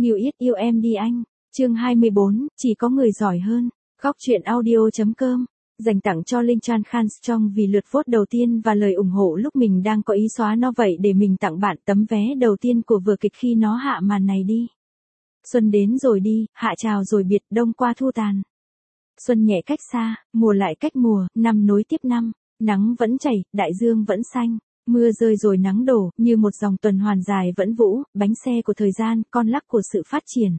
Nghiêu Yết yêu em đi anh. Chương 24, chỉ có người giỏi hơn. Góc truyện audio.com dành tặng cho Linh Chan Khanstrong vì lượt vote đầu tiên và lời ủng hộ lúc mình đang có ý xóa nó, vậy để mình tặng bạn tấm vé đầu tiên của vở kịch khi nó hạ màn này đi. Xuân đến rồi đi, hạ chào rồi biệt, đông qua thu tàn. Xuân nhẹ cách xa, mùa lại cách mùa, năm nối tiếp năm, nắng vẫn chảy, đại dương vẫn xanh, mưa rơi rồi nắng đổ, như một dòng tuần hoàn dài vẫn vũ, bánh xe của thời gian, con lắc của sự phát triển.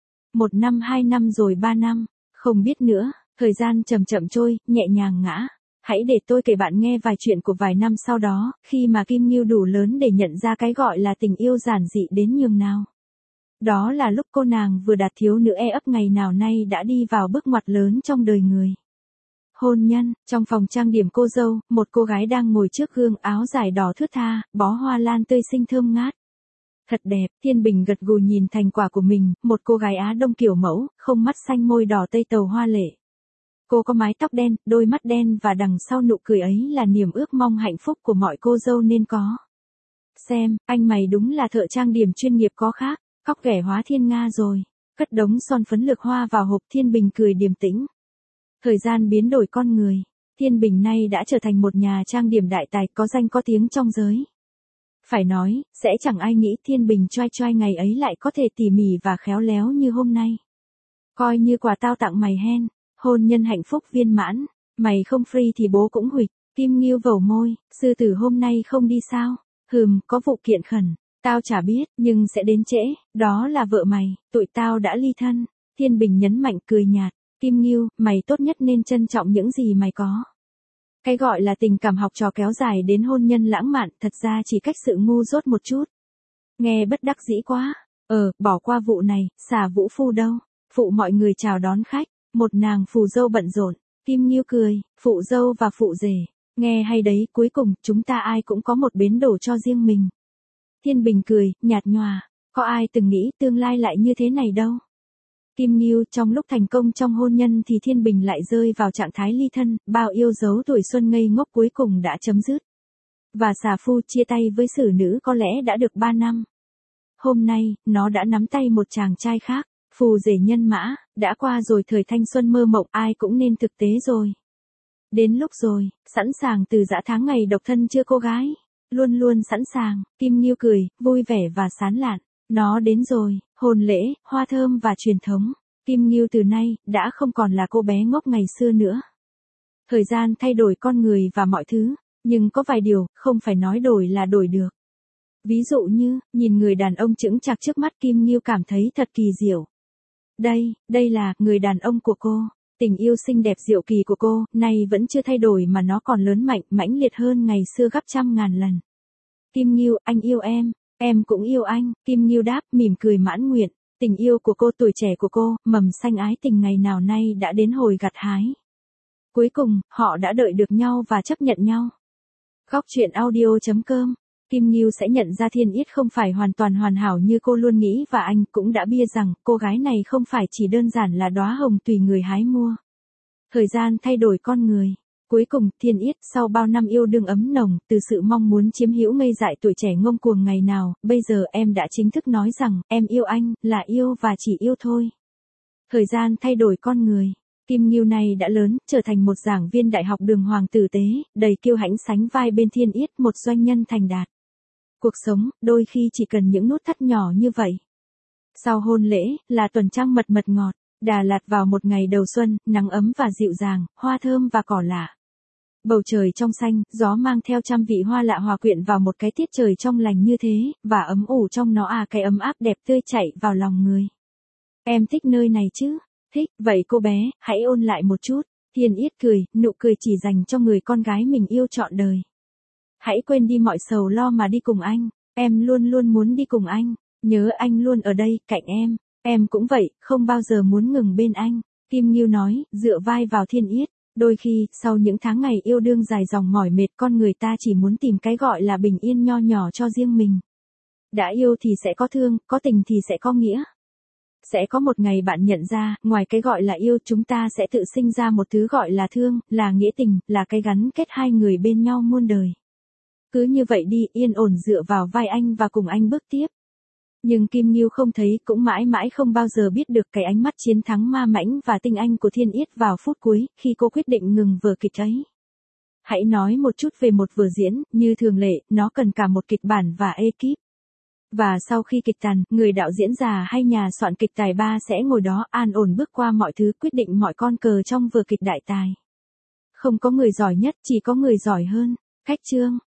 1 năm 2 năm rồi 3 năm, không biết nữa, thời gian chậm chậm trôi, nhẹ nhàng ngã. Hãy để tôi kể bạn nghe vài chuyện của vài năm sau đó, khi mà Kim Nghiêu đủ lớn để nhận ra cái gọi là tình yêu giản dị đến nhường nào. Đó là lúc cô nàng vừa đạt thiếu nữ ấp ngày nào nay đã đi vào bước ngoặt lớn trong đời người. Hôn nhân, trong phòng trang điểm cô dâu, một cô gái đang ngồi trước gương, áo dài đỏ thướt tha, bó hoa lan tươi xinh thơm ngát. Thật đẹp, Thiên Bình gật gù nhìn thành quả của mình, một cô gái Á Đông kiểu mẫu, không mắt xanh môi đỏ tây tàu hoa lệ. Cô có mái tóc đen, đôi mắt đen và đằng sau nụ cười ấy là niềm ước mong hạnh phúc của mọi cô dâu nên có. Xem, anh mày đúng là thợ trang điểm chuyên nghiệp có khác, cóc ghẻ hóa thiên nga rồi. Cất đống son phấn lược hoa vào hộp, Thiên Bình cười điềm tĩnh. Thời gian biến đổi con người, Thiên Bình nay đã trở thành một nhà trang điểm đại tài có danh có tiếng trong giới. Phải nói, sẽ chẳng ai nghĩ Thiên Bình choai choai ngày ấy lại có thể tỉ mỉ và khéo léo như hôm nay. Coi như quà tao tặng mày hen, hôn nhân hạnh phúc viên mãn, mày không free thì bố cũng huỵch. Kim Nghiêu vẩu môi, sư tử hôm nay không đi sao? Có vụ kiện khẩn, tao chả biết, nhưng sẽ đến trễ, đó là vợ mày, tụi tao đã ly thân. Thiên Bình nhấn mạnh cười nhạt, Kim Nghiêu, mày tốt nhất nên trân trọng những gì mày có. Cái gọi là tình cảm học trò kéo dài đến hôn nhân lãng mạn, thật ra chỉ cách sự ngu dốt một chút. Nghe bất đắc dĩ quá. Bỏ qua vụ này, xả vũ phu đâu. Phụ mọi người chào đón khách, một nàng phù dâu bận rộn. Kim Nghiêu cười, phụ dâu và phụ rể. Nghe hay đấy, cuối cùng, chúng ta ai cũng có một bến đỗ cho riêng mình. Thiên Bình cười, nhạt nhòa. Có ai từng nghĩ tương lai lại như thế này đâu. Kim Nghiêu, trong lúc thành công trong hôn nhân thì Thiên Bình lại rơi vào trạng thái ly thân, bao yêu dấu tuổi xuân ngây ngốc cuối cùng đã chấm dứt. Và xà phu chia tay với xử nữ có lẽ đã được 3 năm. Hôm nay, nó đã nắm tay một chàng trai khác, phù rể nhân mã, đã qua rồi thời thanh xuân mơ mộng, ai cũng nên thực tế rồi. Đến lúc rồi, sẵn sàng từ dã tháng ngày độc thân chưa cô gái? Luôn luôn sẵn sàng, Kim Nghiêu cười, vui vẻ và sán lạn. Nó đến rồi, hôn lễ, hoa thơm và truyền thống. Kim Nghiêu từ nay, đã không còn là cô bé ngốc ngày xưa nữa. Thời gian thay đổi con người và mọi thứ, nhưng có vài điều, không phải nói đổi là đổi được. Ví dụ như, nhìn người đàn ông chững chạc trước mắt, Kim Nghiêu cảm thấy thật kỳ diệu. Đây là, người đàn ông của cô. Tình yêu xinh đẹp diệu kỳ của cô, nay vẫn chưa thay đổi mà nó còn lớn mạnh, mãnh liệt hơn ngày xưa gấp trăm ngàn lần. Kim Nghiêu, anh yêu em cũng yêu anh. Kim Nghiêu đáp, mỉm cười mãn nguyện. Tình yêu của cô, tuổi trẻ của cô, mầm xanh ái tình ngày nào nay đã đến hồi gặt hái. Cuối cùng, họ đã đợi được nhau và chấp nhận nhau. Góc truyện audio.com Kim Nghiêu sẽ nhận ra Thiên Yết không phải hoàn toàn hoàn hảo như cô luôn nghĩ, và anh cũng đã bia rằng cô gái này không phải chỉ đơn giản là đóa hồng tùy người hái mua. Thời gian thay đổi con người. Cuối cùng, Thiên Yết, sau bao năm yêu đương ấm nồng, từ sự mong muốn chiếm hữu ngây dại tuổi trẻ ngông cuồng ngày nào, bây giờ em đã chính thức nói rằng, em yêu anh, là yêu và chỉ yêu thôi. Thời gian thay đổi con người. Kim Nghiêu này đã lớn, trở thành một giảng viên đại học đường hoàng tử tế, đầy kiêu hãnh sánh vai bên Thiên Yết, một doanh nhân thành đạt. Cuộc sống, đôi khi chỉ cần những nút thắt nhỏ như vậy. Sau hôn lễ, là tuần trăng mật mật ngọt. Đà Lạt vào một ngày đầu xuân, nắng ấm và dịu dàng, hoa thơm và cỏ lạ. Bầu trời trong xanh, gió mang theo trăm vị hoa lạ hòa quyện vào một cái tiết trời trong lành như thế, và ấm ủ trong nó cái ấm áp đẹp tươi chảy vào lòng người. Em thích nơi này chứ? Thích, vậy cô bé, hãy ôn lại một chút. Thiên Yết cười, nụ cười chỉ dành cho người con gái mình yêu trọn đời. Hãy quên đi mọi sầu lo mà đi cùng anh. Em luôn luôn muốn đi cùng anh. Nhớ anh luôn ở đây, cạnh em. Em cũng vậy, không bao giờ muốn ngừng bên anh. Kim Nghiêu nói, dựa vai vào Thiên Yết. Đôi khi, sau những tháng ngày yêu đương dài dòng mỏi mệt, con người ta chỉ muốn tìm cái gọi là bình yên nho nhỏ cho riêng mình. Đã yêu thì sẽ có thương, có tình thì sẽ có nghĩa. Sẽ có một ngày bạn nhận ra, ngoài cái gọi là yêu, chúng ta sẽ tự sinh ra một thứ gọi là thương, là nghĩa tình, là cái gắn kết hai người bên nhau muôn đời. Cứ như vậy đi, yên ổn dựa vào vai anh và cùng anh bước tiếp. Nhưng Kim Nghiêu không thấy, cũng mãi mãi không bao giờ biết được cái ánh mắt chiến thắng ma mãnh và tinh anh của Thiên Yết vào phút cuối, khi cô quyết định ngừng vở kịch ấy. Hãy nói một chút về một vở diễn, như thường lệ, nó cần cả một kịch bản và ekip. Và sau khi kịch tàn, người đạo diễn già hay nhà soạn kịch tài ba sẽ ngồi đó an ổn bước qua mọi thứ, quyết định mọi con cờ trong vở kịch đại tài. Không có người giỏi nhất, chỉ có người giỏi hơn. Khách chương.